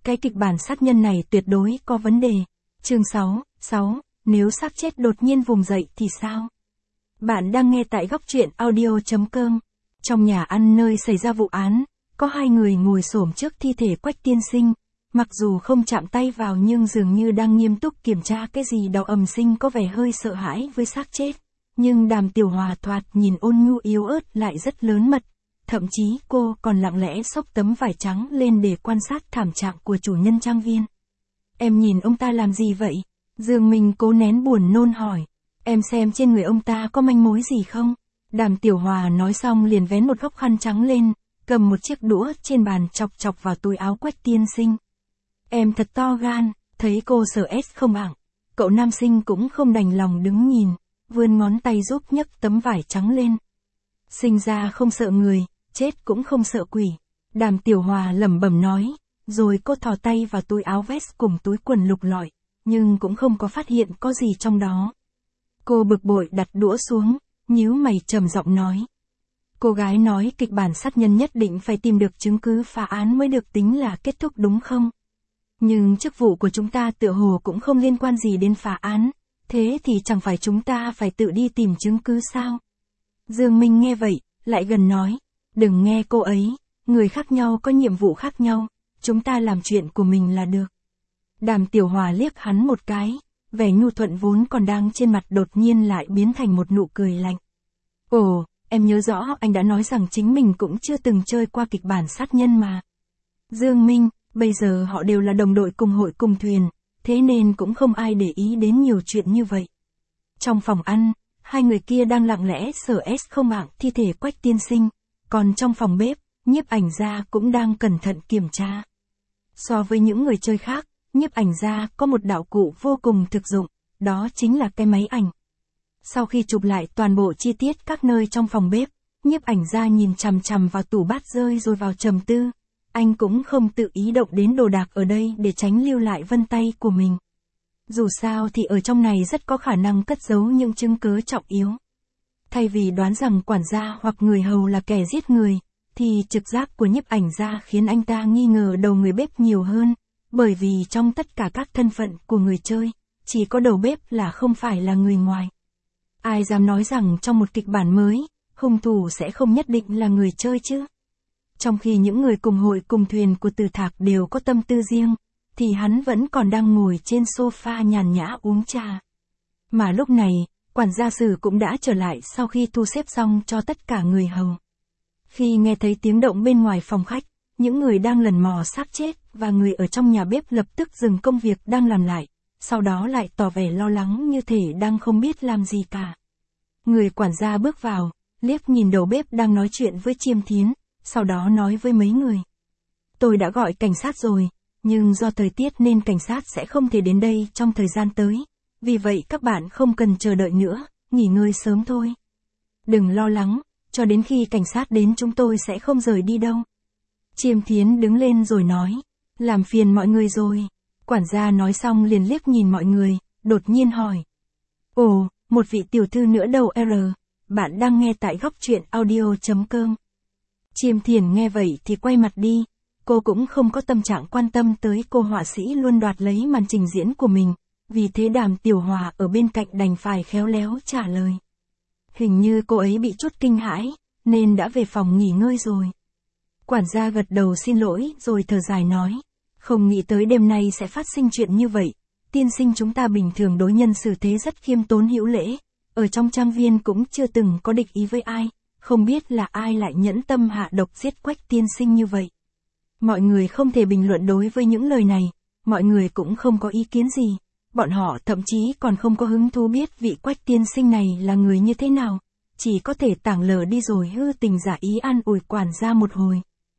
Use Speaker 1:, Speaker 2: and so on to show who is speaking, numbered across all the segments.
Speaker 1: cái kịch bản sát nhân này tuyệt đối có vấn đề. Chương 6, nếu xác chết đột nhiên vùng dậy thì sao? Bạn đang nghe tại góc truyện audio.com. Trong nhà ăn nơi xảy ra vụ án, có hai người ngồi xổm trước thi thể Quách tiên sinh. Mặc dù không chạm tay vào nhưng dường như đang nghiêm túc kiểm tra cái gì đó, ầm sinh có vẻ hơi sợ hãi với xác chết. Nhưng Đàm Tiểu Hòa thoạt nhìn ôn nhu yếu ớt lại rất lớn mật. Thậm chí cô còn lặng lẽ xốc tấm vải trắng lên để quan sát thảm trạng của chủ nhân trang viên. Em nhìn ông ta làm gì vậy? Dương Minh cố nén buồn nôn hỏi. Em xem trên người ông ta có manh mối gì không? Đàm Tiểu Hòa nói xong liền vén một góc khăn trắng lên, cầm một chiếc đũa trên bàn chọc chọc vào túi áo Quách tiên sinh. Em thật to gan, thấy cô sợ S không ảng. Cậu nam sinh cũng không đành lòng đứng nhìn, vươn ngón tay giúp nhấc tấm vải trắng lên. Sinh ra không sợ người, chết cũng không sợ quỷ. Đàm Tiểu Hòa lẩm bẩm nói, rồi cô thò tay vào túi áo vest cùng túi quần lục lọi, nhưng cũng không có phát hiện có gì trong đó. Cô bực bội đặt đũa xuống, nhíu mày trầm giọng nói. Cô gái nói kịch bản sát nhân nhất định phải tìm được chứng cứ phá án mới được tính là kết thúc đúng không? Nhưng chức vụ của chúng ta tựa hồ cũng không liên quan gì đến phá án, thế thì chẳng phải chúng ta phải tự đi tìm chứng cứ sao? Dương Minh nghe vậy, lại gần nói, đừng nghe cô ấy, người khác nhau có nhiệm vụ khác nhau, chúng ta làm chuyện của mình là được. Đàm Tiểu Hòa liếc hắn một cái, vẻ nhu thuận vốn còn đang trên mặt đột nhiên lại biến thành một nụ cười lạnh. Ồ, em nhớ rõ anh đã nói rằng chính mình cũng chưa từng chơi qua kịch bản sát nhân mà. Dương Minh, bây giờ họ đều là đồng đội cùng hội cùng thuyền, thế nên cũng không ai để ý đến nhiều chuyện như vậy. Trong phòng ăn, hai người kia đang lặng lẽ sờ S không ảng thi thể Quách tiên sinh, còn trong phòng bếp, nhiếp ảnh gia cũng đang cẩn thận kiểm tra. So với những người chơi khác, nhiếp ảnh gia có một đạo cụ vô cùng thực dụng, đó chính là cái máy ảnh. Sau khi chụp lại toàn bộ chi tiết các nơi trong phòng bếp, nhiếp ảnh gia nhìn chằm chằm vào tủ bát rơi rồi vào trầm tư. Anh cũng không tự ý động đến đồ đạc ở đây để tránh lưu lại vân tay của mình. Dù sao thì ở trong này rất có khả năng cất giấu những chứng cứ trọng yếu. Thay vì đoán rằng quản gia hoặc người hầu là kẻ giết người, thì trực giác của nhiếp ảnh gia khiến anh ta nghi ngờ đầu người bếp nhiều hơn, bởi vì trong tất cả các thân phận của người chơi, chỉ có đầu bếp là không phải là người ngoài. Ai dám nói rằng trong một kịch bản mới, hung thủ sẽ không nhất định là người chơi chứ? Trong khi những người cùng hội cùng thuyền của Từ Thạc đều có tâm tư riêng, thì hắn vẫn còn đang ngồi trên sofa nhàn nhã uống trà. Mà lúc này, quản gia Sử cũng đã trở lại sau khi thu xếp xong cho tất cả người hầu. Khi nghe thấy tiếng động bên ngoài phòng khách, những người đang lần mò xác chết và người ở trong nhà bếp lập tức dừng công việc đang làm lại, sau đó lại tỏ vẻ lo lắng như thể đang không biết làm gì cả. Người quản gia bước vào, liếc nhìn đầu bếp đang nói chuyện với Chiêm Thiến, sau đó nói với mấy người. Tôi đã gọi cảnh sát rồi, nhưng do thời tiết nên cảnh sát sẽ không thể đến đây trong thời gian tới, vì vậy các bạn không cần chờ đợi nữa, nghỉ ngơi sớm thôi. Đừng lo lắng, cho đến khi cảnh sát đến chúng tôi sẽ không rời đi đâu. Chiêm Thiến đứng lên rồi nói, làm phiền mọi người rồi. Quản gia nói xong liền liếc nhìn mọi người, đột nhiên hỏi. Ồ, một vị tiểu thư nữa đâu R, bạn đang nghe tại góc truyện audio.com. Chiêm Thiền nghe vậy thì quay mặt đi, cô cũng không có tâm trạng quan tâm tới cô họa sĩ luôn đoạt lấy màn trình diễn của mình, vì thế Đàm Tiểu Hòa ở bên cạnh đành phải khéo léo trả lời. Hình như cô ấy bị chút kinh hãi, nên đã về phòng nghỉ ngơi rồi. Quản gia gật đầu xin lỗi rồi thở dài nói, không nghĩ tới đêm nay sẽ phát sinh chuyện như vậy, tiên sinh chúng ta bình thường đối nhân xử thế rất khiêm tốn hữu lễ, ở trong trang viên cũng chưa từng có địch ý với ai, không biết là ai lại nhẫn tâm hạ độc giết Quách tiên sinh như vậy. Mọi người không thể bình luận đối với những lời này, mọi người cũng không có ý kiến gì, bọn họ thậm chí còn không có hứng thú biết vị Quách tiên sinh này là người như thế nào, chỉ có thể tảng lờ đi rồi hư tình giả ý an ủi quản gia một hồi.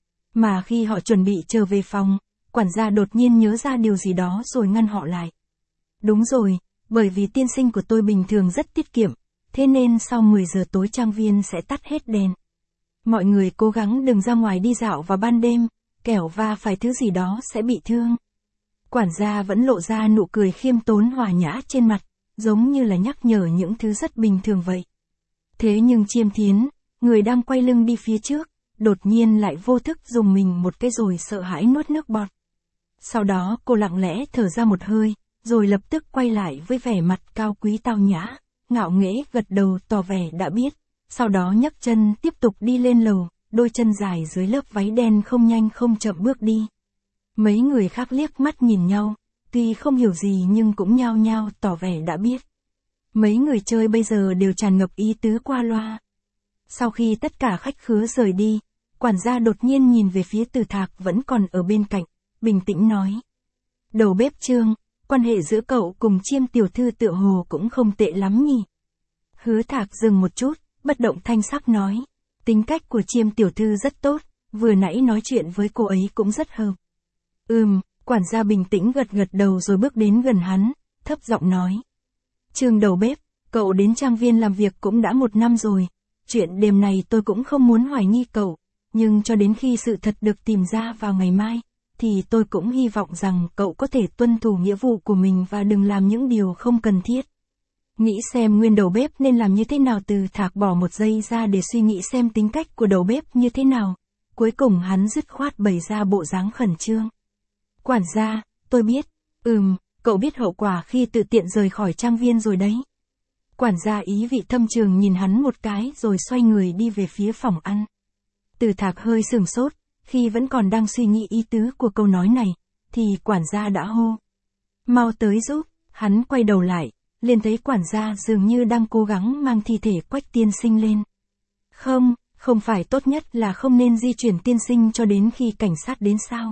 Speaker 1: Mà khi họ chuẩn bị trở về phòng, quản gia đột nhiên nhớ ra điều gì đó rồi ngăn họ lại. Đúng rồi, bởi vì tiên sinh của tôi bình thường rất tiết kiệm, thế nên sau 10 giờ tối trang viên sẽ tắt hết đèn. Mọi người cố gắng đừng ra ngoài đi dạo vào ban đêm, kẻo va phải thứ gì đó sẽ bị thương. Quản gia vẫn lộ ra nụ cười khiêm tốn hòa nhã trên mặt, giống như là nhắc nhở những thứ rất bình thường vậy. Thế nhưng Chiêm Thiến, người đang quay lưng đi phía trước, đột nhiên lại vô thức dùng mình một cái rồi sợ hãi nuốt nước bọt. Sau đó cô lặng lẽ thở ra một hơi, rồi lập tức quay lại với vẻ mặt cao quý tao nhã, ngạo nghễ gật đầu tỏ vẻ đã biết, sau đó nhấc chân tiếp tục đi lên lầu, đôi chân dài dưới lớp váy đen không nhanh không chậm bước đi. Mấy người khác liếc mắt nhìn nhau, tuy không hiểu gì nhưng cũng nhao nhao tỏ vẻ đã biết. Mấy người chơi bây giờ đều tràn ngập ý tứ qua loa. Sau khi tất cả khách khứa rời đi, quản gia đột nhiên nhìn về phía Từ Thạc vẫn còn ở bên cạnh, bình tĩnh nói. Đầu bếp Trương, quan hệ giữa cậu cùng Chiêm tiểu thư tựa hồ cũng không tệ lắm nhỉ. Hứa Thạc dừng một chút, bất động thanh sắc nói. Tính cách của Chiêm tiểu thư rất tốt, vừa nãy nói chuyện với cô ấy cũng rất hợp. Quản gia bình tĩnh gật gật đầu rồi bước đến gần hắn, thấp giọng nói. Trương đầu bếp, cậu đến trang viên làm việc cũng đã 1 năm rồi, chuyện đêm này tôi cũng không muốn hoài nghi cậu, nhưng cho đến khi sự thật được tìm ra vào ngày mai, thì tôi cũng hy vọng rằng cậu có thể tuân thủ nghĩa vụ của mình và đừng làm những điều không cần thiết. Nghĩ xem nguyên đầu bếp nên làm như thế nào. Từ Thạc bỏ một giây ra để suy nghĩ xem tính cách của đầu bếp như thế nào, cuối cùng hắn dứt khoát bày ra bộ dáng khẩn trương. Quản gia, tôi biết, cậu biết hậu quả khi tự tiện rời khỏi trang viên rồi đấy. Quản gia ý vị thâm trường nhìn hắn một cái rồi xoay người đi về phía phòng ăn. Từ Thạc hơi sửng sốt, khi vẫn còn đang suy nghĩ ý tứ của câu nói này, thì quản gia đã hô. Mau tới giúp, hắn quay đầu lại, liền thấy quản gia dường như đang cố gắng mang thi thể Quách tiên sinh lên. Không phải tốt nhất là không nên di chuyển tiên sinh cho đến khi cảnh sát đến sao?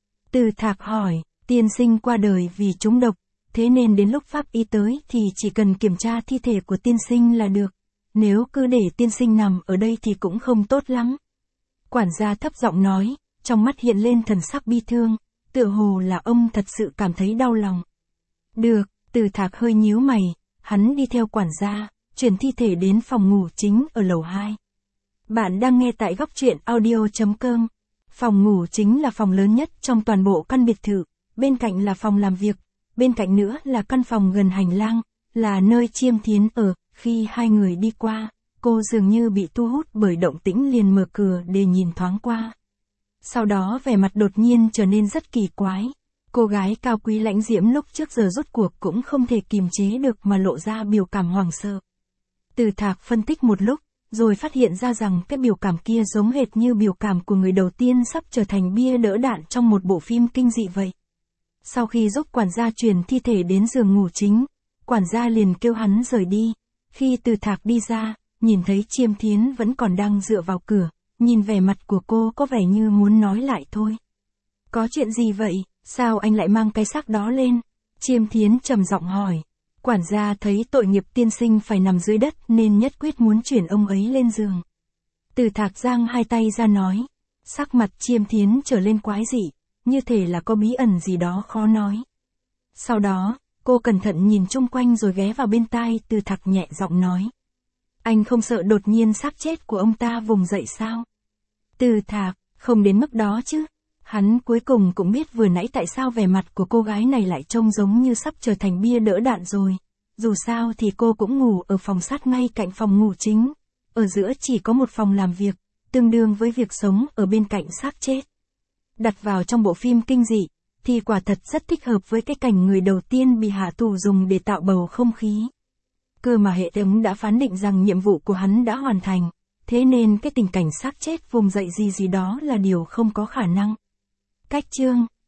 Speaker 1: Từ Thạc hỏi, tiên sinh qua đời vì trúng độc, thế nên đến lúc pháp y tới thì chỉ cần kiểm tra thi thể của tiên sinh là được. Nếu cứ để tiên sinh nằm ở đây thì cũng không tốt lắm. Quản gia thấp giọng nói, trong mắt hiện lên thần sắc bi thương, tựa hồ là ông thật sự cảm thấy đau lòng. Được, Từ Thạc hơi nhíu mày, hắn đi theo quản gia, chuyển thi thể đến phòng ngủ chính ở lầu 2. Bạn đang nghe tại Góc Truyện Audio.com. Phòng ngủ chính là phòng lớn nhất trong toàn bộ căn biệt thự, bên cạnh là phòng làm việc, bên cạnh nữa là căn phòng gần hành lang, là nơi Chiêm Thiến ở. Khi hai người đi qua, cô dường như bị thu hút bởi động tĩnh liền mở cửa để nhìn thoáng qua. Sau đó vẻ mặt đột nhiên trở nên rất kỳ quái. Cô gái cao quý lãnh diễm lúc trước giờ rốt cuộc cũng không thể kiềm chế được mà lộ ra biểu cảm hoảng sợ. Từ Thạc phân tích một lúc, rồi phát hiện ra rằng cái biểu cảm kia giống hệt như biểu cảm của người đầu tiên sắp trở thành bia đỡ đạn trong một bộ phim kinh dị vậy. Sau khi giúp quản gia chuyển thi thể đến giường ngủ chính, quản gia liền kêu hắn rời đi. Khi Từ Thạc đi ra, nhìn thấy Chiêm Thiến vẫn còn đang dựa vào cửa, nhìn vẻ mặt của cô có vẻ như muốn nói lại thôi. Có chuyện gì vậy, sao anh lại mang cái xác đó lên? Chiêm Thiến trầm giọng hỏi. Quản gia thấy tội nghiệp tiên sinh phải nằm dưới đất nên nhất quyết muốn chuyển ông ấy lên giường. Từ Thạc giang hai tay ra nói. Sắc mặt Chiêm Thiến trở lên quái dị, như thể là có bí ẩn gì đó khó nói. Sau đó, cô cẩn thận nhìn chung quanh rồi ghé vào bên tai Từ Thạc nhẹ giọng nói. Anh không sợ đột nhiên xác chết của ông ta vùng dậy sao? Từ Thạc, không đến mức đó chứ. Hắn cuối cùng cũng biết vừa nãy tại sao vẻ mặt của cô gái này lại trông giống như sắp trở thành bia đỡ đạn rồi. Dù sao thì cô cũng ngủ ở phòng sát ngay cạnh phòng ngủ chính. Ở giữa chỉ có một phòng làm việc, tương đương với việc sống ở bên cạnh xác chết. Đặt vào trong bộ phim kinh dị, thì quả thật rất thích hợp với cái cảnh người đầu tiên bị hạ tù dùng để tạo bầu không khí. Cơ mà hệ thống đã phán định rằng nhiệm vụ của hắn đã hoàn thành, thế nên cái tình cảnh xác chết vùng dậy gì đó là điều không có khả năng. Cách chương